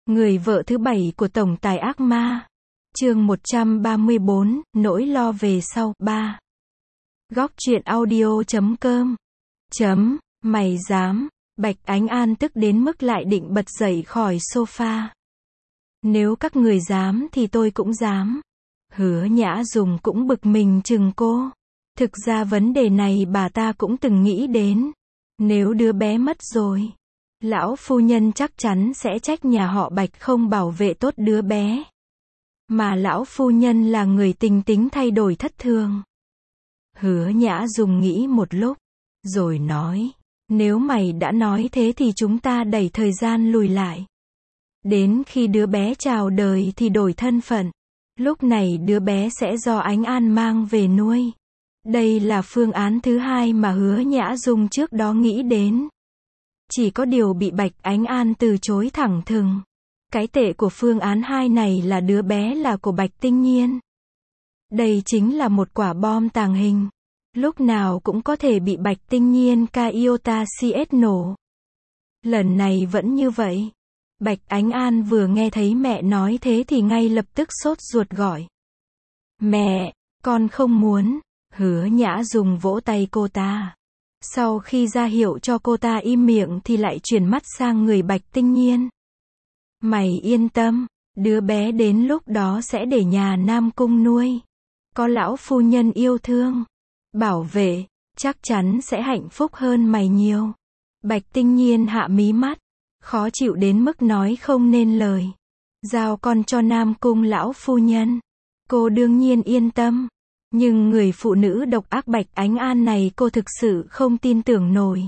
Người vợ thứ 7 của tổng tài ác ma. Chương 134, nỗi lo về sau. 3. Góc truyện audio.com. Mày dám? Bạch Ánh An tức đến mức lại định bật dậy khỏi sofa. Nếu các người dám thì tôi cũng dám. Hứa Nhã Dùng cũng bực mình chừng cô. Thực ra vấn đề này bà ta cũng từng nghĩ đến. Nếu đứa bé mất rồi, lão phu nhân chắc chắn sẽ trách nhà họ Bạch không bảo vệ tốt đứa bé. Mà lão phu nhân là người tính tính thay đổi thất thường. Hứa Nhã Dùng nghĩ một lúc, rồi nói, nếu mày đã nói thế thì chúng ta đẩy thời gian lùi lại. Đến khi đứa bé chào đời thì đổi thân phận. Lúc này đứa bé sẽ do Ánh An mang về nuôi. Đây là phương án thứ hai mà Hứa Nhã Dung trước đó nghĩ đến. Chỉ có điều bị Bạch Ánh An từ chối thẳng thừng. Cái tệ của phương án 2 này là đứa bé là của Bạch Tinh Nhiên. Đây chính là một quả bom tàng hình. Lúc nào cũng có thể bị Bạch Tinh Nhiên Iota CS nổ. Lần này vẫn như vậy. Bạch Ánh An vừa nghe thấy mẹ nói thế thì ngay lập tức sốt ruột gọi. Mẹ, con không muốn. Hứa Nhã Dùng vỗ tay cô ta. Sau khi ra hiệu cho cô ta im miệng thì lại chuyển mắt sang người Bạch Tinh Nhiên. Mày yên tâm, đứa bé đến lúc đó sẽ để nhà Nam Cung nuôi. Có lão phu nhân yêu thương, bảo vệ, chắc chắn sẽ hạnh phúc hơn mày nhiều. Bạch Tinh Nhiên hạ mí mắt, khó chịu đến mức nói không nên lời. Giao con cho Nam Cung lão phu nhân. Cô đương nhiên yên tâm. Nhưng người phụ nữ độc ác Bạch Ánh An này cô thực sự không tin tưởng nổi.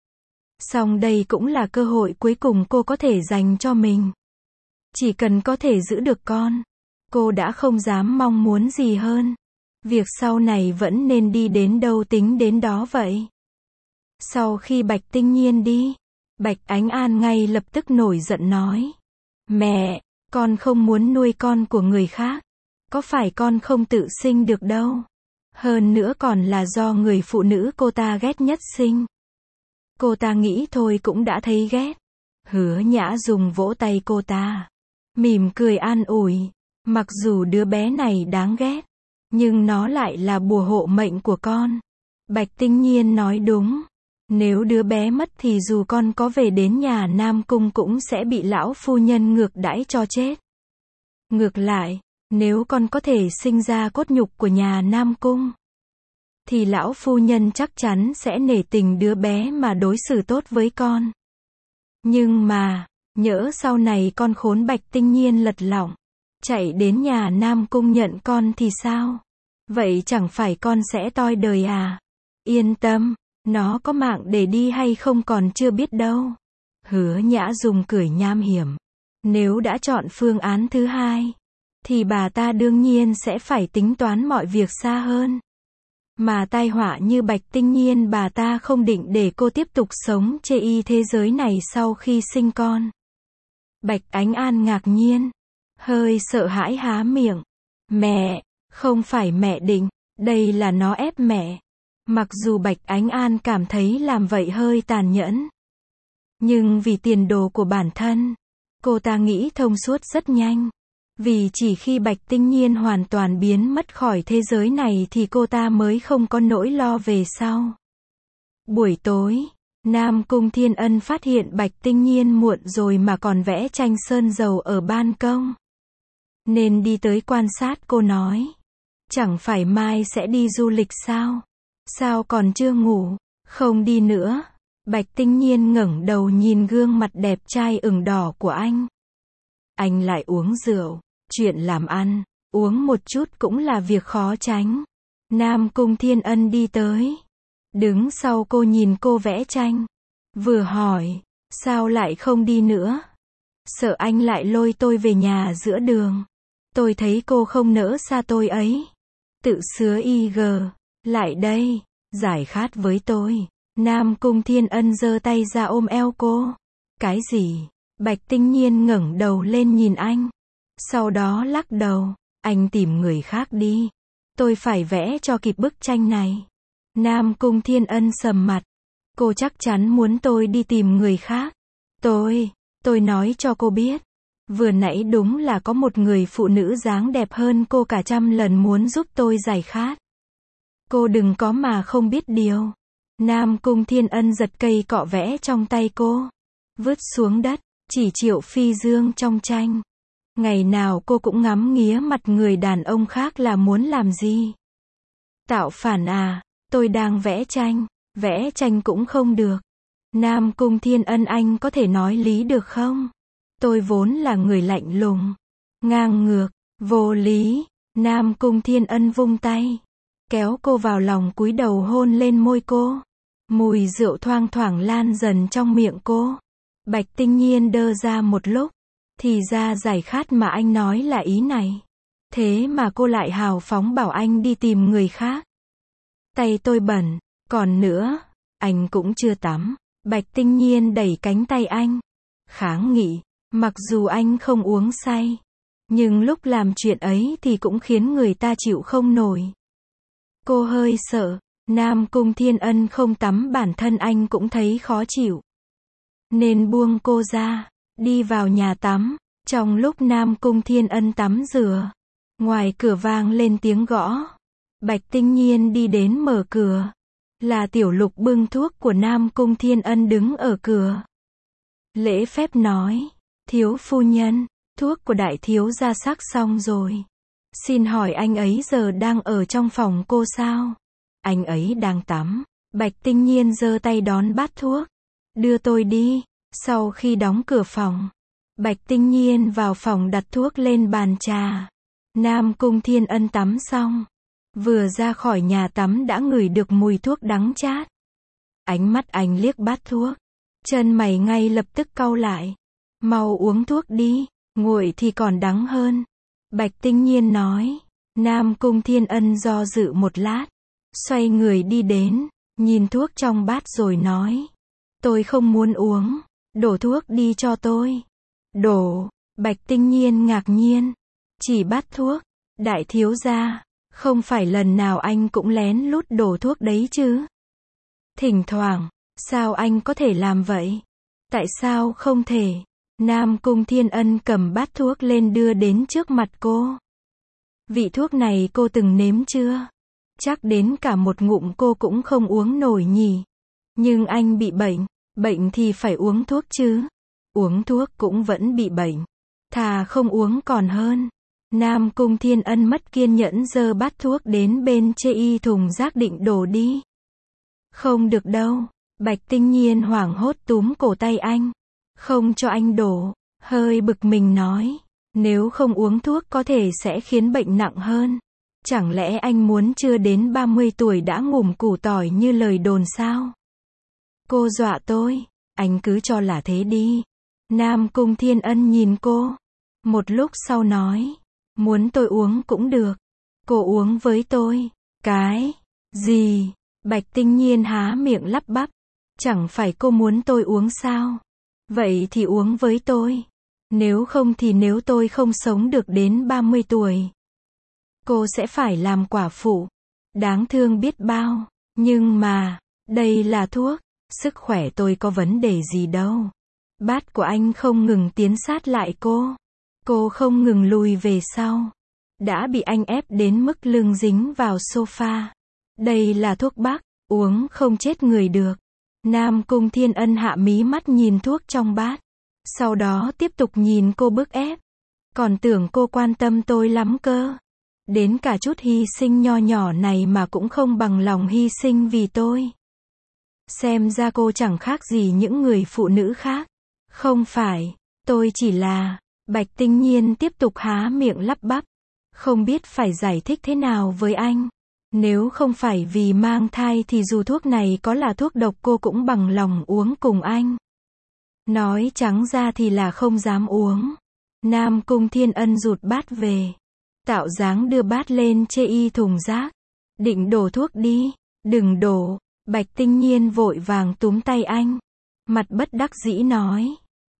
Song đây cũng là cơ hội cuối cùng cô có thể dành cho mình. Chỉ cần có thể giữ được con, cô đã không dám mong muốn gì hơn. Việc sau này vẫn nên đi đến đâu tính đến đó vậy. Sau khi Bạch Tinh Nhiên đi, Bạch Ánh An ngay lập tức nổi giận nói. Mẹ, con không muốn nuôi con của người khác. Có phải con không tự sinh được đâu. Hơn nữa còn là do người phụ nữ cô ta ghét nhất sinh. Cô ta nghĩ thôi cũng đã thấy ghét. Hứa Nhã Dùng vỗ tay cô ta. Mỉm cười an ủi. Mặc dù đứa bé này đáng ghét, nhưng nó lại là bùa hộ mệnh của con. Bạch Tinh Nhiên nói đúng. Nếu đứa bé mất thì dù con có về đến nhà Nam Cung cũng sẽ bị lão phu nhân ngược đãi cho chết. Ngược lại, nếu con có thể sinh ra cốt nhục của nhà Nam Cung, thì lão phu nhân chắc chắn sẽ nể tình đứa bé mà đối xử tốt với con. Nhưng mà, nhỡ sau này con khốn Bạch Tinh Nhiên lật lọng, chạy đến nhà Nam Cung nhận con thì sao? Vậy chẳng phải con sẽ toi đời à? Yên tâm, nó có mạng để đi hay không còn chưa biết đâu. Hứa Nhã Dùng cười nham hiểm. Nếu đã chọn phương án thứ hai, thì bà ta đương nhiên sẽ phải tính toán mọi việc xa hơn. Mà tai họa như Bạch Tinh Nhiên bà ta không định để cô tiếp tục sống chê y thế giới này sau khi sinh con. Bạch Ánh An ngạc nhiên, hơi sợ hãi há miệng. Mẹ, không phải mẹ định, đây là nó ép mẹ. Mặc dù Bạch Ánh An cảm thấy làm vậy hơi tàn nhẫn, nhưng vì tiền đồ của bản thân, cô ta nghĩ thông suốt rất nhanh. Vì chỉ khi Bạch Tinh Nhiên hoàn toàn biến mất khỏi thế giới này thì cô ta mới không có nỗi lo về sau. Buổi tối, Nam Cung Thiên Ân phát hiện Bạch Tinh Nhiên muộn rồi mà còn vẽ tranh sơn dầu ở ban công. Nên đi tới quan sát cô nói. Chẳng phải mai sẽ đi du lịch sao? Sao còn chưa ngủ? Không đi nữa. Bạch Tinh Nhiên ngẩng đầu nhìn gương mặt đẹp trai ửng đỏ của anh. Anh lại uống rượu. Chuyện làm ăn, uống một chút cũng là việc khó tránh. Nam Cung Thiên Ân đi tới. Đứng sau cô nhìn cô vẽ tranh. Vừa hỏi, sao lại không đi nữa? Sợ anh lại lôi tôi về nhà giữa đường. Tôi thấy cô không nỡ xa tôi ấy. Tự sứa IG, lại đây, giải khát với tôi. Nam Cung Thiên Ân giơ tay ra ôm eo cô. Cái gì? Bạch Tinh Nhiên ngẩng đầu lên nhìn anh. Sau đó lắc đầu, anh tìm người khác đi. Tôi phải vẽ cho kịp bức tranh này. Nam Cung Thiên Ân sầm mặt. Cô chắc chắn muốn tôi đi tìm người khác. Tôi nói cho cô biết. Vừa nãy đúng là có một người phụ nữ dáng đẹp hơn cô cả trăm lần muốn giúp tôi giải khát. Cô đừng có mà không biết điều. Nam Cung Thiên Ân giật cây cọ vẽ trong tay cô, vứt xuống đất, chỉ Triệu Phi Dương trong tranh. Ngày nào cô cũng ngắm nghía mặt người đàn ông khác là muốn làm gì? Tạo phản à, tôi đang vẽ tranh cũng không được. Nam Cung Thiên Ân, anh có thể nói lý được không? Tôi vốn là người lạnh lùng, ngang ngược, vô lý. Nam Cung Thiên Ân vung tay, kéo cô vào lòng cúi đầu hôn lên môi cô. Mùi rượu thoang thoảng lan dần trong miệng cô. Bạch Tinh Nhiên đơ ra một lúc, thì ra giải khát mà anh nói là ý này. Thế mà cô lại hào phóng bảo anh đi tìm người khác. Tay tôi bẩn, còn nữa, anh cũng chưa tắm. Bạch Tinh Nhiên đẩy cánh tay anh, kháng nghị, mặc dù anh không uống say, nhưng lúc làm chuyện ấy thì cũng khiến người ta chịu không nổi. Cô hơi sợ, Nam Cung Thiên Ân không tắm bản thân anh cũng thấy khó chịu, nên buông cô ra, đi vào nhà tắm. Trong lúc Nam Cung Thiên Ân tắm rửa, ngoài cửa vang lên tiếng gõ. Bạch Tinh Nhiên đi đến mở cửa. Là Tiểu Lục bưng thuốc của Nam Cung Thiên Ân đứng ở cửa. Lễ phép nói, thiếu phu nhân, thuốc của đại thiếu gia sắc xong rồi. Xin hỏi anh ấy giờ đang ở trong phòng cô sao? Anh ấy đang tắm. Bạch Tinh Nhiên giơ tay đón bát thuốc. Đưa tôi đi. Sau khi đóng cửa phòng, Bạch Tinh Nhiên vào phòng đặt thuốc lên bàn trà. Nam Cung Thiên Ân tắm xong, vừa ra khỏi nhà tắm đã ngửi được mùi thuốc đắng chát. Ánh mắt anh liếc bát thuốc, chân mày ngay lập tức cau lại. Mau uống thuốc đi, nguội thì còn đắng hơn. Bạch Tinh Nhiên nói. Nam Cung Thiên Ân do dự một lát, xoay người đi đến, nhìn thuốc trong bát rồi nói. Tôi không muốn uống, đổ thuốc đi cho tôi. Đổ. Bạch Tinh Nhiên ngạc nhiên, chỉ bát thuốc. Đại thiếu gia, không phải lần nào anh cũng lén lút đổ thuốc đấy chứ? Thỉnh thoảng, sao anh có thể làm vậy? Tại sao không thể? Nam Cung Thiên Ân cầm bát thuốc lên đưa đến trước mặt cô. Vị thuốc này cô từng nếm chưa? Chắc đến cả một ngụm cô cũng không uống nổi nhỉ? Nhưng anh bị bệnh thì phải uống thuốc chứ. Uống thuốc cũng vẫn bị bệnh. Thà không uống còn hơn. Nam Cung Thiên Ân mất kiên nhẫn giơ bát thuốc đến bên chê y thùng rác định đổ đi. Không được đâu. Bạch Tinh Nhiên hoảng hốt túm cổ tay anh. Không cho anh đổ. Hơi bực mình nói. Nếu không uống thuốc có thể sẽ khiến bệnh nặng hơn. Chẳng lẽ anh muốn chưa đến 30 tuổi đã ngủm củ tỏi như lời đồn sao? Cô dọa tôi. Anh cứ cho là thế đi. Nam Cung Thiên Ân nhìn cô. Một lúc sau nói. Muốn tôi uống cũng được. Cô uống với tôi. Cái gì? Bạch Tinh Nhiên há miệng lắp bắp. Chẳng phải cô muốn tôi uống sao? Vậy thì uống với tôi. Nếu không thì nếu tôi không sống được đến 30 tuổi, cô sẽ phải làm quả phụ. Đáng thương biết bao. Nhưng mà, đây là thuốc. Sức khỏe tôi có vấn đề gì đâu. Bát của anh không ngừng tiến sát lại cô. Cô không ngừng lùi về sau. Đã bị anh ép đến mức lưng dính vào sofa. Đây là thuốc bắc, uống không chết người được. Nam Cung Thiên Ân hạ mí mắt nhìn thuốc trong bát. Sau đó tiếp tục nhìn cô bức ép. Còn tưởng cô quan tâm tôi lắm cơ. Đến cả chút hy sinh nho nhỏ này mà cũng không bằng lòng hy sinh vì tôi. Xem ra cô chẳng khác gì những người phụ nữ khác. Không phải, tôi chỉ là... Bạch Tinh Nhiên tiếp tục há miệng lắp bắp. Không biết phải giải thích thế nào với anh. Nếu không phải vì mang thai thì dù thuốc này có là thuốc độc cô cũng bằng lòng uống cùng anh. Nói trắng ra thì là không dám uống. Nam Cung Thiên Ân rụt bát về. Tạo dáng đưa bát lên chê y thùng rác. Định đổ thuốc đi. Đừng đổ. Bạch Tinh Nhiên vội vàng túm tay anh. Mặt bất đắc dĩ nói.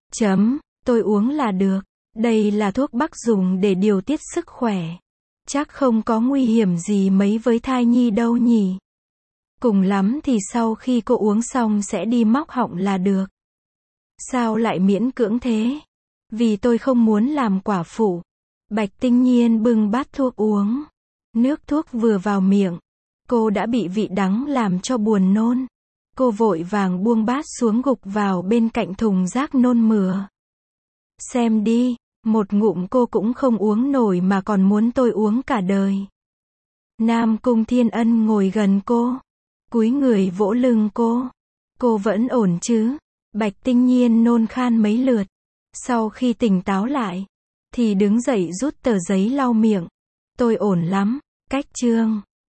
Tôi uống là được. Đây là thuốc bắc dùng để điều tiết sức khỏe. Chắc không có nguy hiểm gì mấy với thai nhi đâu nhỉ. Cùng lắm thì sau khi cô uống xong sẽ đi móc họng là được. Sao lại miễn cưỡng thế? Vì tôi không muốn làm quả phụ. Bạch Tinh Nhiên bưng bát thuốc uống. Nước thuốc vừa vào miệng, cô đã bị vị đắng làm cho buồn nôn. Cô vội vàng buông bát xuống gục vào bên cạnh thùng rác nôn mửa. Xem đi, một ngụm cô cũng không uống nổi mà còn muốn tôi uống cả đời. Nam Cung Thiên Ân ngồi gần cô, cúi người vỗ lưng cô. Cô vẫn ổn chứ? Bạch Tinh Nhiên nôn khan mấy lượt. Sau khi tỉnh táo lại, thì đứng dậy rút tờ giấy lau miệng. Tôi ổn lắm. Cách chương